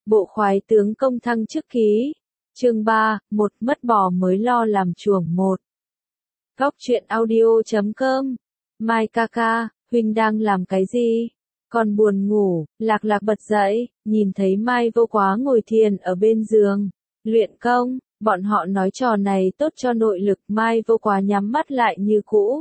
Bộ khoái tướng công thăng chức ký. Chương 3, một mất bò mới lo làm chuồng một. Góc truyện audio.com. Mai ca ca, huynh đang làm cái gì? Con buồn ngủ. Lạc Lạc bật dậy, nhìn thấy Mai Vô Quá ngồi thiền ở bên giường, luyện công. Bọn họ nói trò này tốt cho nội lực. Mai Vô Quá nhắm mắt lại như cũ.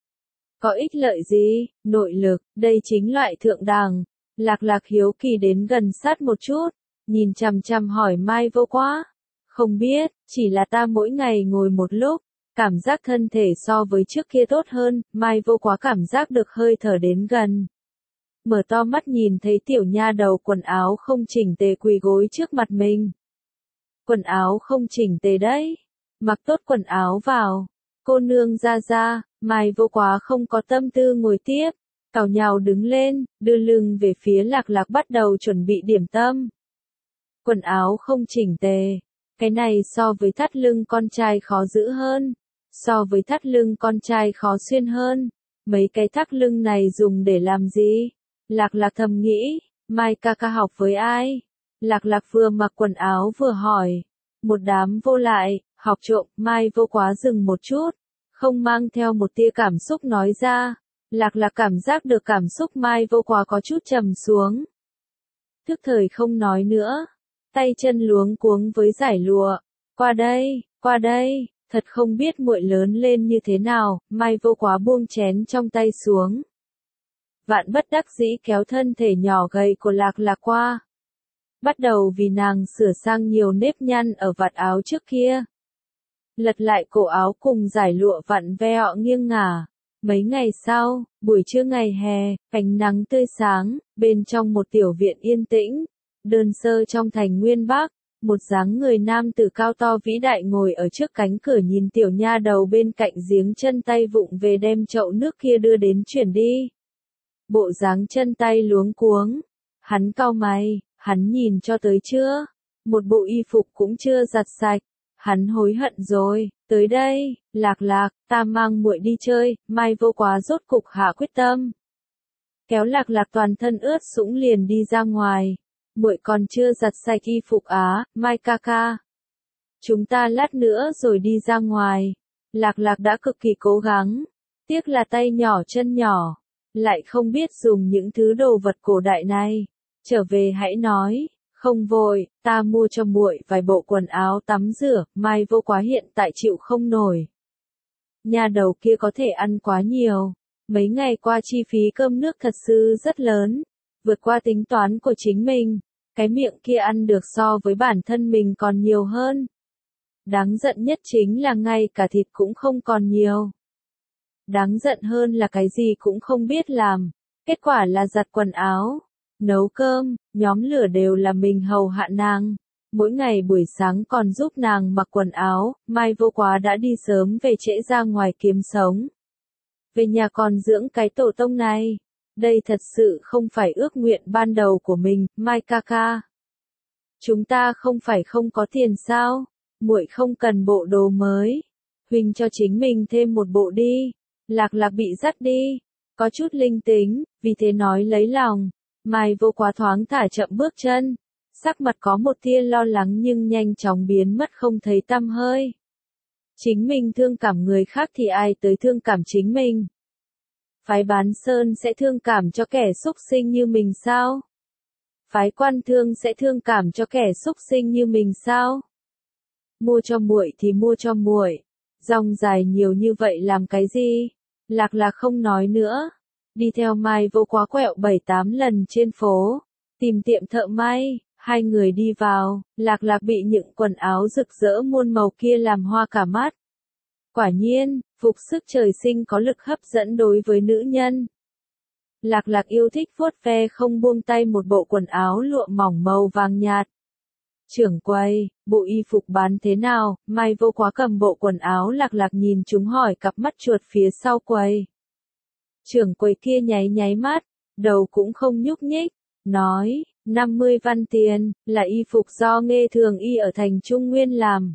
Có ích lợi gì? Nội lực, đây chính loại thượng đẳng. Lạc Lạc hiếu kỳ đến gần sát một chút, nhìn chằm chằm hỏi Mai Vô Quá. Không biết, chỉ là ta mỗi ngày ngồi một lúc, cảm giác thân thể so với trước kia tốt hơn. Mai Vô Quá cảm giác được hơi thở đến gần. Mở to mắt nhìn thấy tiểu nha đầu quần áo không chỉnh tề quỳ gối trước mặt mình. Quần áo không chỉnh tề đấy. Mặc tốt quần áo vào. Cô nương ra. Mai Vô Quá không có tâm tư ngồi tiếp. Cào nhào đứng lên, đưa lưng về phía Lạc Lạc bắt đầu chuẩn bị điểm tâm. Quần áo không chỉnh tề. Cái này so với thắt lưng con trai khó giữ hơn. So với thắt lưng con trai khó xuyên hơn. Mấy cái thắt lưng này dùng để làm gì? Lạc Lạc thầm nghĩ, Mai ca ca học với ai? Lạc Lạc vừa mặc quần áo vừa hỏi. Một đám vô lại, học trộm. Mai Vô Quá dừng một chút, không mang theo một tia cảm xúc nói ra. Lạc Lạc cảm giác được cảm xúc Mai Vô Quá có chút trầm xuống. Thức thời không nói nữa. Tay chân luống cuống với giải lụa. Qua đây, thật không biết muội lớn lên như thế nào. Mai Vô Quá buông chén trong tay xuống. Vạn bất đắc dĩ kéo thân thể nhỏ gầy của Lạc Lạc qua. Bắt đầu vì nàng sửa sang nhiều nếp nhăn ở vạt áo trước kia. Lật lại cổ áo cùng giải lụa vặn vẹo nghiêng ngả. Mấy ngày sau, buổi trưa ngày hè, ánh nắng tươi sáng, bên trong một tiểu viện yên tĩnh, đơn sơ trong thành Nguyên Bắc, một dáng người nam tử cao to vĩ đại ngồi ở trước cánh cửa nhìn tiểu nha đầu bên cạnh giếng chân tay vụng về đem chậu nước kia đưa đến chuyển đi. Bộ dáng chân tay luống cuống, hắn cau mày, hắn nhìn cho tới chưa? Một bộ y phục cũng chưa giặt sạch, hắn hối hận rồi. Tới đây, Lạc Lạc, ta mang muội đi chơi. Mai Vô Quá rốt cục hạ quyết tâm. Kéo Lạc Lạc toàn thân ướt sũng liền đi ra ngoài. Muội còn chưa giặt sạch y phục á, Mai ca ca. Chúng ta lát nữa rồi đi ra ngoài. Lạc Lạc đã cực kỳ cố gắng. Tiếc là tay nhỏ chân nhỏ. Lại không biết dùng những thứ đồ vật cổ đại này. Trở về hãy nói. Không vội, ta mua cho muội vài bộ quần áo tắm rửa. Mai Vô Quá hiện tại chịu không nổi. Nhà đầu kia có thể ăn quá nhiều. Mấy ngày qua chi phí cơm nước thật sự rất lớn. Vượt qua tính toán của chính mình. Cái miệng kia ăn được so với bản thân mình còn nhiều hơn. Đáng giận nhất chính là ngay cả thịt cũng không còn nhiều. Đáng giận hơn là cái gì cũng không biết làm. Kết quả là giặt quần áo, nấu cơm, nhóm lửa đều là mình hầu hạ nàng. Mỗi ngày buổi sáng còn giúp nàng mặc quần áo. Mai Vô Quá đã đi sớm về trễ ra ngoài kiếm sống. Về nhà còn dưỡng cái tổ tông này. Đây thật sự không phải ước nguyện ban đầu của mình. Mai ca ca, chúng ta không phải không có tiền sao? Muội không cần bộ đồ mới. Huynh cho chính mình thêm một bộ đi. Lạc Lạc bị dắt đi. Có chút linh tính, vì thế nói lấy lòng. Mai Vô Quá thoáng thả chậm bước chân. Sắc mặt có một tia lo lắng nhưng nhanh chóng biến mất không thấy tăm hơi. Chính mình thương cảm người khác thì ai tới thương cảm chính mình? Phái Bán Sơn sẽ thương cảm cho kẻ xúc sinh như mình sao? Phái Quan Thương sẽ thương cảm cho kẻ xúc sinh như mình sao? Mua cho muội thì mua cho muội. Dòng dài nhiều như vậy làm cái gì? Lạc Lạc không nói nữa. Đi theo Mai Vô Quá quẹo 7-8 lần trên phố. Tìm tiệm thợ may. Hai người đi vào. Lạc Lạc bị những quần áo rực rỡ muôn màu kia làm hoa cả mắt. Quả nhiên, phục sức trời sinh có lực hấp dẫn đối với nữ nhân. Lạc Lạc yêu thích vuốt ve không buông tay một bộ quần áo lụa mỏng màu vàng nhạt. Trưởng quầy, bộ y phục bán thế nào? Mai Vô Quá cầm bộ quần áo. Lạc Lạc nhìn chúng hỏi cặp mắt chuột phía sau quầy. Trưởng quầy kia nháy mắt, đầu cũng không nhúc nhích, nói, 50 văn tiền, là y phục do Nghê Thường Y ở thành Trung Nguyên làm.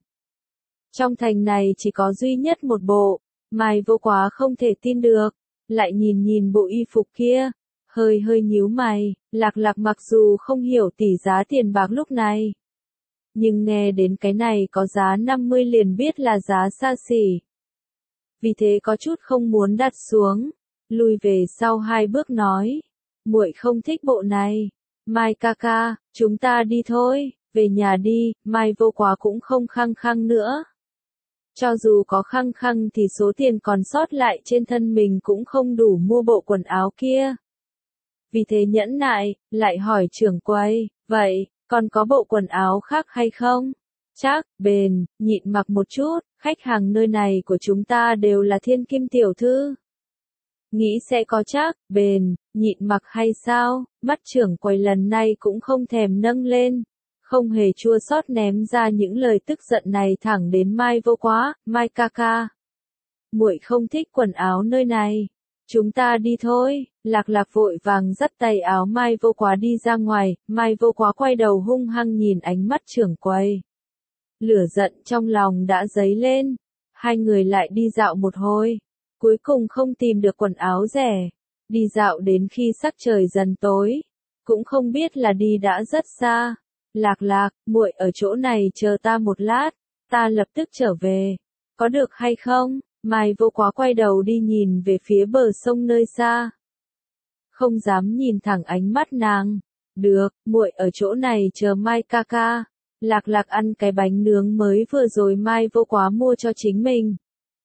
Trong thành này chỉ có duy nhất một bộ. Mai Vô Quá không thể tin được, lại nhìn bộ y phục kia, hơi hơi nhíu mày, Lạc Lạc mặc dù không hiểu tỷ giá tiền bạc lúc này. Nhưng nghe đến cái này có giá 50 liền biết là giá xa xỉ. Vì thế có chút không muốn đặt xuống, lùi về sau 2 bước nói. Muội không thích bộ này. Mai ca ca, chúng ta đi thôi, về nhà đi, Mai Vô Quá cũng không khăng khăng nữa. Cho dù có khăng khăng thì số tiền còn sót lại trên thân mình cũng không đủ mua bộ quần áo kia. Vì thế nhẫn nại, lại hỏi trưởng quầy, vậy, còn có bộ quần áo khác hay không? Chắc, bền, nhịn mặc một chút, khách hàng nơi này của chúng ta đều là thiên kim tiểu thư. Nghĩ sẽ có chắc, bền, nhịn mặc hay sao? Mắt trưởng quầy lần này cũng không thèm nâng lên. Không hề chua xót ném ra những lời tức giận này thẳng đến Mai Vô Quá, Mai ca ca. Muội không thích quần áo nơi này. Chúng ta đi thôi, Lạc Lạc vội vàng dắt tay áo Mai Vô Quá đi ra ngoài, Mai Vô Quá quay đầu hung hăng nhìn ánh mắt trưởng quầy. Lửa giận trong lòng đã dấy lên, hai người lại đi dạo một hồi, cuối cùng không tìm được quần áo rẻ, đi dạo đến khi sắc trời dần tối, cũng không biết là đi đã rất xa. Lạc Lạc, muội ở chỗ này chờ ta một lát, ta lập tức trở về, có được hay không? Mai Vô Quá quay đầu đi nhìn về phía bờ sông nơi xa. Không dám nhìn thẳng ánh mắt nàng. Được, muội ở chỗ này chờ Mai ca ca. Lạc Lạc ăn cái bánh nướng mới vừa rồi Mai Vô Quá mua cho chính mình.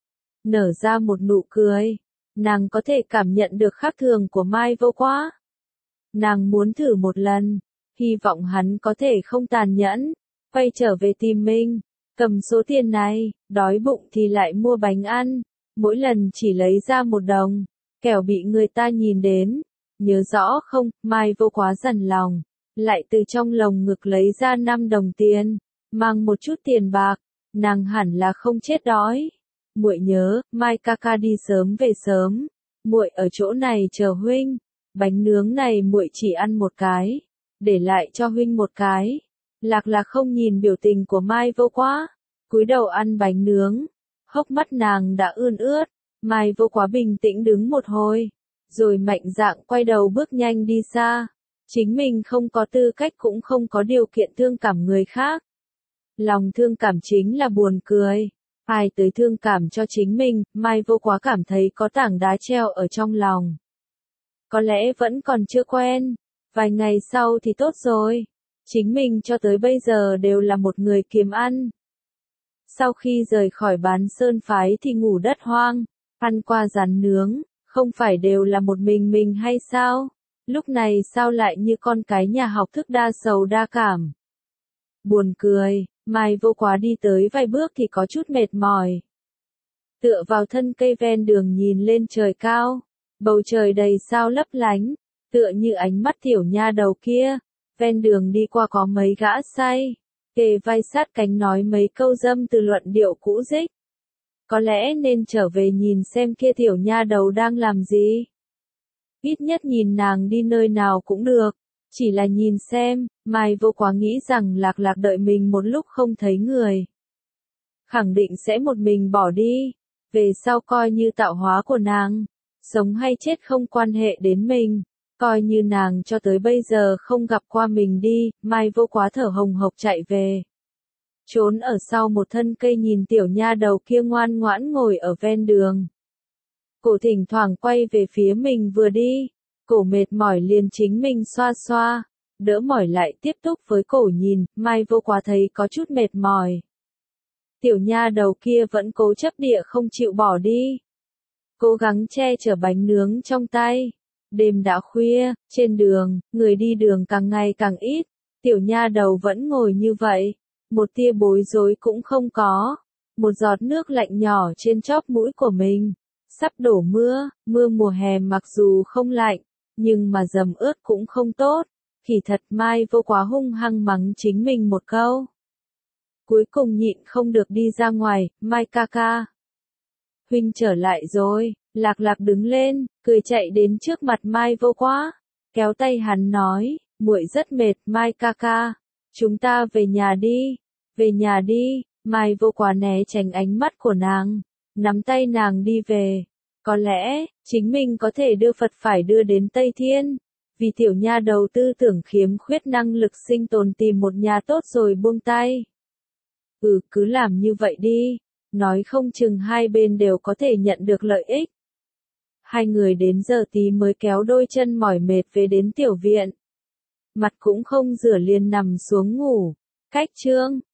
Nở ra một nụ cười. Nàng có thể cảm nhận được khác thường của Mai Vô Quá. Nàng muốn thử một lần. Hy vọng hắn có thể không tàn nhẫn. Quay trở về tìm mình. Cầm số tiền này, đói bụng thì lại mua bánh ăn. Mỗi lần chỉ lấy ra 1 đồng. Kẻo bị người ta nhìn đến. Nhớ rõ không, Mai Vô Quá dằn lòng. Lại từ trong lồng ngực lấy ra 5 đồng tiền. Mang một chút tiền bạc. Nàng hẳn là không chết đói. Muội nhớ, Mai ca ca đi sớm về sớm. Muội ở chỗ này chờ huynh. Bánh nướng này muội chỉ ăn một cái. Để lại cho huynh một cái. Lạc Lạc không nhìn biểu tình của Mai Vô Quá, cúi đầu ăn bánh nướng, hốc mắt nàng đã ươn ướt. Mai Vô Quá bình tĩnh đứng một hồi, rồi mạnh dạn quay đầu bước nhanh đi xa. Chính mình không có tư cách cũng không có điều kiện thương cảm người khác. Lòng thương cảm chính là buồn cười. Ai tới thương cảm cho chính mình, Mai Vô Quá cảm thấy có tảng đá treo ở trong lòng. Có lẽ vẫn còn chưa quen, vài ngày sau thì tốt rồi. Chính mình cho tới bây giờ đều là một người kiếm ăn. Sau khi rời khỏi Bán Sơn phái thì ngủ đất hoang, ăn qua rắn nướng, không phải đều là một mình hay sao? Lúc này sao lại như con cái nhà học thức đa sầu đa cảm? Buồn cười, Mai Vô Quá đi tới vài bước thì có chút mệt mỏi. Tựa vào thân cây ven đường nhìn lên trời cao, bầu trời đầy sao lấp lánh, tựa như ánh mắt tiểu nha đầu kia. Ven đường đi qua có mấy gã say, kề vai sát cánh nói mấy câu dâm từ luận điệu cũ dích. Có lẽ nên trở về nhìn xem kia tiểu nha đầu đang làm gì. Ít nhất nhìn nàng đi nơi nào cũng được, chỉ là nhìn xem. Mai Vô Quá nghĩ rằng Lạc Lạc đợi mình một lúc không thấy người. Khẳng định sẽ một mình bỏ đi, về sau coi như tạo hóa của nàng, sống hay chết không quan hệ đến mình. Coi như nàng cho tới bây giờ không gặp qua mình đi. Mai Vô Quá thở hồng hộc chạy về. Trốn ở sau một thân cây nhìn tiểu nha đầu kia ngoan ngoãn ngồi ở ven đường. Cổ thỉnh thoảng quay về phía mình vừa đi. Cổ mệt mỏi liền chính mình xoa xoa. Đỡ mỏi lại tiếp tục với cổ nhìn. Mai Vô Quá thấy có chút mệt mỏi. Tiểu nha đầu kia vẫn cố chấp địa không chịu bỏ đi. Cố gắng che chở bánh nướng trong tay. Đêm đã khuya, trên đường, người đi đường càng ngày càng ít, tiểu nha đầu vẫn ngồi như vậy, một tia bối rối cũng không có, một giọt nước lạnh nhỏ trên chóp mũi của mình, sắp đổ mưa, mưa mùa hè mặc dù không lạnh, nhưng mà dầm ướt cũng không tốt, kỳ thật Mai Vô Quá hung hăng mắng chính mình một câu. Cuối cùng nhịn không được đi ra ngoài, Mai ca ca. Huynh trở lại rồi. Lạc Lạc đứng lên, cười chạy đến trước mặt Mai Vô Quá, kéo tay hắn nói, muội rất mệt, Mai ca ca, chúng ta về nhà đi, về nhà đi. Mai Vô Quá né tránh ánh mắt của nàng, nắm tay nàng đi về. Có lẽ, chính mình có thể đưa Phật phải đưa đến Tây Thiên, Vì tiểu nha đầu tư tưởng khiếm khuyết năng lực sinh tồn tìm một nhà tốt rồi buông tay. Cứ làm như vậy đi, nói không chừng hai bên đều có thể nhận được lợi ích. Hai người đến giờ tí mới kéo đôi chân mỏi mệt về đến tiểu viện. Mặt cũng không rửa liền nằm xuống ngủ. Cách chương